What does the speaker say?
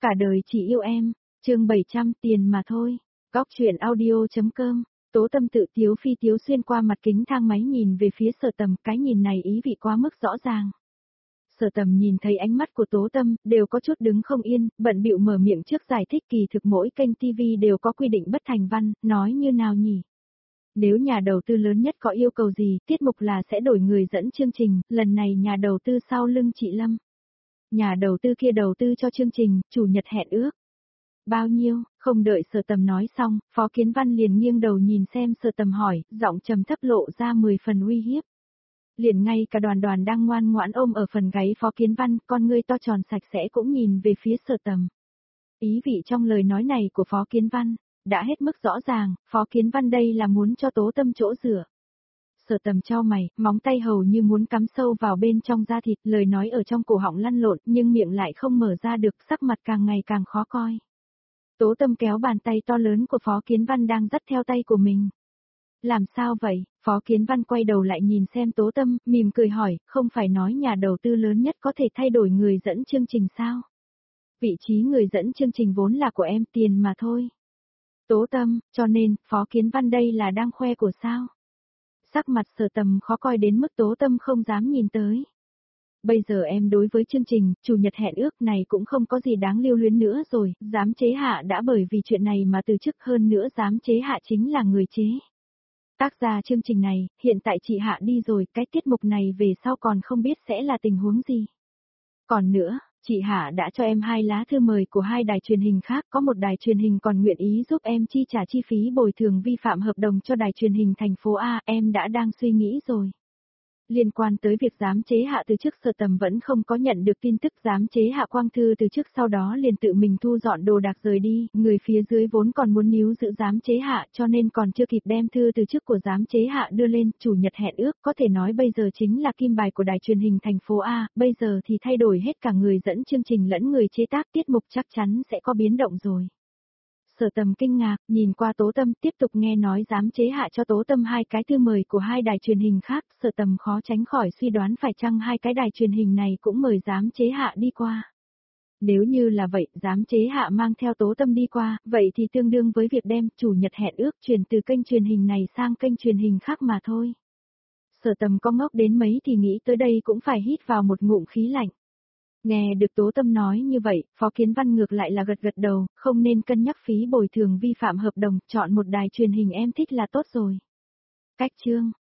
Cả đời chỉ yêu em, chương 700 tiền mà thôi. Góc truyện audio.com. Tố Tâm tự tiếu phi tiếu xuyên qua mặt kính thang máy nhìn về phía Sở Tầm, cái nhìn này ý vị quá mức rõ ràng. Sở Tầm nhìn thấy ánh mắt của Tố Tâm, đều có chút đứng không yên, bận bịu mở miệng trước giải thích kỳ thực mỗi kênh TV đều có quy định bất thành văn, nói như nào nhỉ? Nếu nhà đầu tư lớn nhất có yêu cầu gì, tiết mục là sẽ đổi người dẫn chương trình, lần này nhà đầu tư sau lưng chị Lâm. Nhà đầu tư kia đầu tư cho chương trình, chủ nhật hẹn ước. Bao nhiêu, không đợi Sở Tầm nói xong, Phó Kiến Văn liền nghiêng đầu nhìn xem Sở Tầm hỏi, giọng trầm thấp lộ ra 10 phần uy hiếp. Liền ngay cả đoàn đoàn đang ngoan ngoãn ôm ở phần gáy Phó Kiến Văn, con ngươi to tròn sạch sẽ cũng nhìn về phía Sở Tầm. Ý vị trong lời nói này của Phó Kiến Văn, đã hết mức rõ ràng, Phó Kiến Văn đây là muốn cho Tố Tâm chỗ dựa. Sở Tầm chau mày, móng tay hầu như muốn cắm sâu vào bên trong da thịt, lời nói ở trong cổ họng lăn lộn, nhưng miệng lại không mở ra được, sắc mặt càng ngày càng khó coi. Tố Tâm kéo bàn tay to lớn của Phó Kiến Văn đang dắt theo tay của mình. Làm sao vậy? Phó Kiến Văn quay đầu lại nhìn xem Tố Tâm, mỉm cười hỏi, không phải nói nhà đầu tư lớn nhất có thể thay đổi người dẫn chương trình sao? Vị trí người dẫn chương trình vốn là của em, tiền mà thôi. Tố Tâm, cho nên, Phó Kiến Văn đây là đang khoe của sao? Sắc mặt Sở Tầm khó coi đến mức Tố Tâm không dám nhìn tới. Bây giờ em đối với chương trình, chủ nhật hẹn ước này cũng không có gì đáng lưu luyến nữa rồi, giám chế hạ đã bởi vì chuyện này mà từ chức, hơn nữa giám chế hạ chính là người chế. Tác giả chương trình này, hiện tại chị Hạ đi rồi, cái tiết mục này về sau còn không biết sẽ là tình huống gì. Còn nữa, chị Hạ đã cho em 2 lá thư mời của 2 đài truyền hình khác, có một đài truyền hình còn nguyện ý giúp em chi trả chi phí bồi thường vi phạm hợp đồng cho đài truyền hình thành phố A, em đã đang suy nghĩ rồi. Liên quan tới việc giám chế Hạ từ chức, Sở Tầm vẫn không có nhận được tin tức giám chế Hạ Quang Thư từ chức, sau đó liền tự mình thu dọn đồ đạc rời đi, người phía dưới vốn còn muốn níu giữ giám chế Hạ cho nên còn chưa kịp đem thư từ chức của giám chế Hạ đưa lên, chủ nhật hẹn ước có thể nói bây giờ chính là kim bài của đài truyền hình thành phố A, bây giờ thì thay đổi hết cả người dẫn chương trình lẫn người chế tác tiết mục, chắc chắn sẽ có biến động rồi. Sở Tầm kinh ngạc, nhìn qua Tố Tâm, tiếp tục nghe nói giám chế Hạ cho Tố Tâm 2 cái thư mời của 2 đài truyền hình khác, Sở Tầm khó tránh khỏi suy đoán phải chăng 2 cái đài truyền hình này cũng mời giám chế Hạ đi qua. Nếu như là vậy, giám chế Hạ mang theo Tố Tâm đi qua, vậy thì tương đương với việc đem chủ nhật hẹn ước truyền từ kênh truyền hình này sang kênh truyền hình khác mà thôi. Sở Tầm có ngốc đến mấy thì nghĩ tới đây cũng phải hít vào một ngụm khí lạnh. Nghe được Tố Tâm nói như vậy, Phó Kiến Văn ngược lại là gật gật đầu, không nên cân nhắc phí bồi thường vi phạm hợp đồng, chọn một đài truyền hình em thích là tốt rồi. Cách chương.